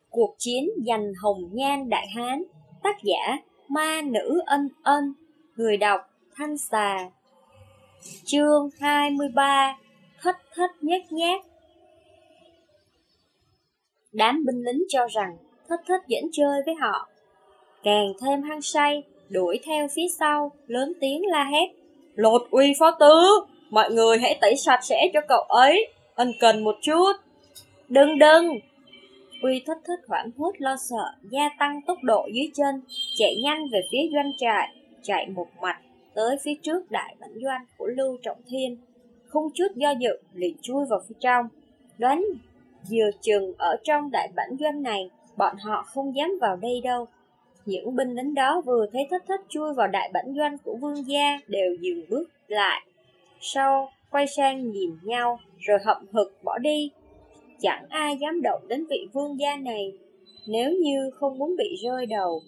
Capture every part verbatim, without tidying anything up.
Cuộc chiến giành hồng nhan Đại Hán. Tác giả Ma Nữ Ân Ân. Người đọc Thanh Xà. Chương hai mươi ba. Thất thất nhếch nhác. Đám binh lính cho rằng Thất thất dẫn chơi với họ, càng thêm hăng say, đuổi theo phía sau, lớn tiếng la hét: "Lột uy phó tứ, mọi người hãy tẩy sạch sẽ cho cậu ấy, ân cần một chút." "Đừng đừng!" Uy Thất thất hoảng hốt lo sợ, gia tăng tốc độ dưới chân, chạy nhanh về phía doanh trại, chạy một mạch tới phía trước đại bản doanh của Lưu Trọng Thiên, không chút do dự liền chui vào phía trong. Đoán vừa chừng ở trong đại bản doanh này, bọn họ không dám vào đây đâu. Những binh lính đó vừa thấy Thất thất chui vào đại bản doanh của vương gia đều dừng bước lại, sau quay sang nhìn nhau rồi hậm hực bỏ đi. Chẳng ai dám động đến vị vương gia này, nếu như không muốn bị rơi đầu.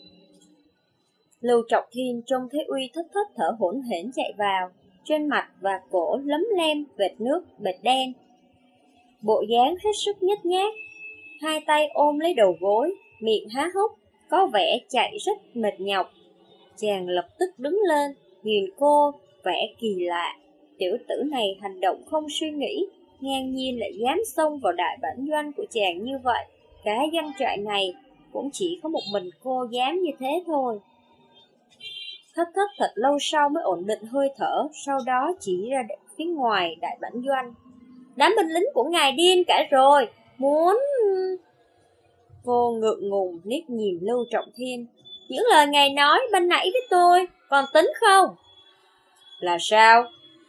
Lưu Trọng Thiên trông thấy Uy Thất thất thở hổn hển chạy vào, trên mặt và cổ lấm lem vệt nước bệt đen, bộ dáng hết sức nhếch nhác, hai tay ôm lấy đầu gối, miệng há hốc, có vẻ chạy rất mệt nhọc. Chàng lập tức đứng lên, nhìn cô, vẻ kỳ lạ. Tiểu tử này hành động không suy nghĩ, ngang nhiên lại dám xông vào đại bản doanh của chàng như vậy. Cả doanh trại này cũng chỉ có một mình cô dám như thế thôi. Thất thất thật lâu sau mới ổn định hơi thở, sau đó chỉ ra phía ngoài đại bản doanh. "Đám binh lính của ngài điên cả rồi, muốn..." Cô ngượng ngùng liếc nhìn Lưu Trọng Thiên. "Những lời ngài nói ban nãy với tôi còn tính không?" "Là sao?"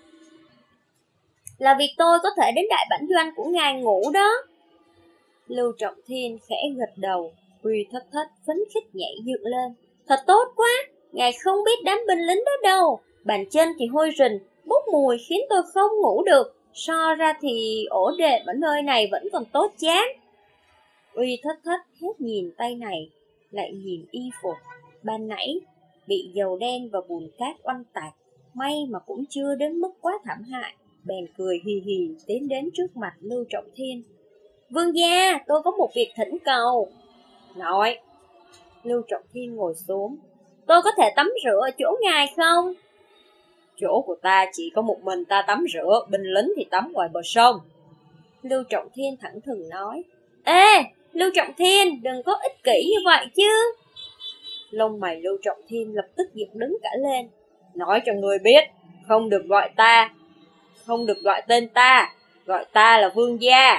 "Là việc tôi có thể đến đại bản doanh của ngài ngủ đó." Lưu Trọng Thiên khẽ gật đầu. Uy Thất thất phấn khích nhảy dựng lên. "Thật tốt quá, ngài không biết đám binh lính đó đâu. Bàn chân thì hôi rình, bốc mùi khiến tôi không ngủ được. So ra thì ổ đệm ở nơi này vẫn còn tốt chán." Uy Thất thất hết nhìn tay này, lại nhìn y phục. Ban nãy bị dầu đen và bùn cát oanh tạc, may mà cũng chưa đến mức quá thảm hại. Bèn cười hì hì tiến đến trước mặt Lưu Trọng Thiên. "Vương gia, tôi có một việc thỉnh cầu." "Nói." Lưu Trọng Thiên ngồi xuống. "Tôi có thể tắm rửa ở chỗ ngài không?" "Chỗ của ta chỉ có một mình ta tắm rửa, binh lính thì tắm ngoài bờ sông." Lưu Trọng Thiên thẳng thừng nói. "Ê, Lưu Trọng Thiên, đừng có ích kỷ như vậy chứ." Lông mày Lưu Trọng Thiên lập tức dựng đứng cả lên. "Nói cho người biết, không được gọi ta, không được gọi tên ta, gọi ta là vương gia."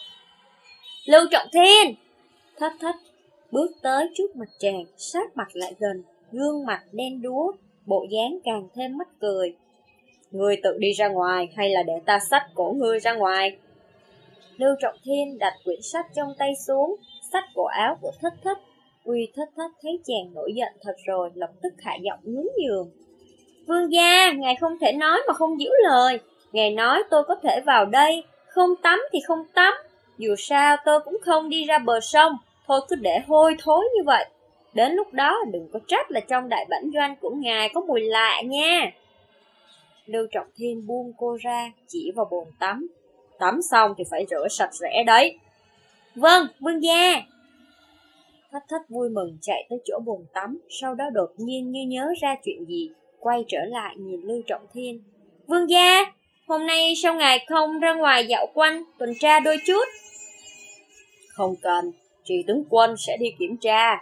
"Lưu Trọng Thiên!" Thất thất bước tới trước mặt chàng, sát mặt lại gần, gương mặt đen đúa, bộ dáng càng thêm mắc cười. "Ngươi tự đi ra ngoài hay là để ta xách cổ ngươi ra ngoài?" Lưu Trọng Thiên đặt quyển sách trong tay xuống, xách cổ áo của Thất thất. Uy Thất thất thấy chàng nổi giận thật rồi, lập tức hạ giọng nhún nhường. "Vương gia, ngài không thể nói mà không giữ lời. Ngài nói tôi có thể vào đây, không tắm thì không tắm. Dù sao tôi cũng không đi ra bờ sông, thôi cứ để hôi thối như vậy. Đến lúc đó đừng có trách là trong đại bản doanh của ngài có mùi lạ nha." Lưu Trọng Thiên buông cô ra, chỉ vào bồn tắm. "Tắm xong thì phải rửa sạch sẽ đấy." "Vâng, vương gia." Thất thất vui mừng chạy tới chỗ bồn tắm, sau đó đột nhiên như nhớ ra chuyện gì, quay trở lại nhìn Lưu Trọng Thiên. "Vương gia, hôm nay sao ngài không ra ngoài dạo quanh, tuần tra đôi chút?" "Không cần, Trì tướng quân sẽ đi kiểm tra."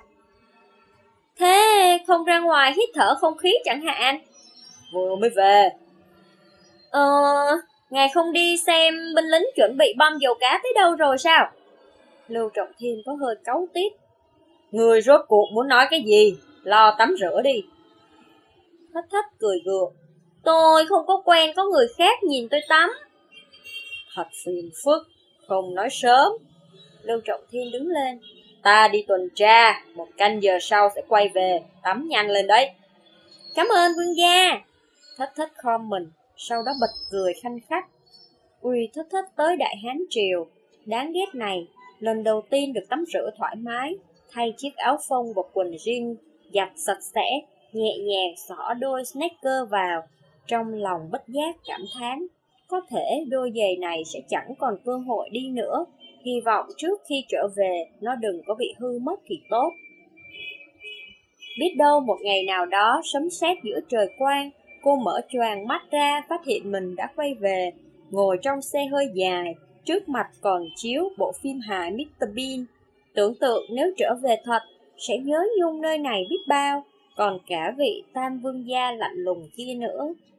"Thế không ra ngoài hít thở không khí chẳng hạn?" "Vừa mới về." Ờ, ngài không đi xem binh lính chuẩn bị bom dầu cá tới đâu rồi sao?" Lưu Trọng Thiên có hơi cáu tít. "Người rốt cuộc muốn nói cái gì? Lo tắm rửa đi." Thất thất cười gượng. "Tôi không có quen có người khác nhìn tôi tắm." "Thật phiền phức, không nói sớm." Lưu Trọng Thiên đứng lên. "Ta đi tuần tra, một canh giờ sau sẽ quay về, tắm nhanh lên đấy." "Cảm ơn vương gia." Thất thất khom mình, sau đó bật cười khanh khách. Uy Thất thất tới Đại Hán Triều, đáng ghét này, lần đầu tiên được tắm rửa thoải mái, thay chiếc áo phông và quần jean giặt sạch sẽ, nhẹ nhàng xỏ đôi sneaker vào, trong lòng bất giác cảm thán, có thể đôi giày này sẽ chẳng còn cơ hội đi nữa. hy vọng trước khi trở về nó đừng có bị hư mất thì tốt. Biết đâu một ngày nào đó sấm sét giữa trời quang, cô mở choàng mắt ra phát hiện mình đã quay về, ngồi trong xe hơi dài, trước mặt còn chiếu bộ phim hài mít tơ Bean. Tưởng tượng nếu trở về thật, sẽ nhớ nhung nơi này biết bao, còn cả vị tam vương gia lạnh lùng kia nữa.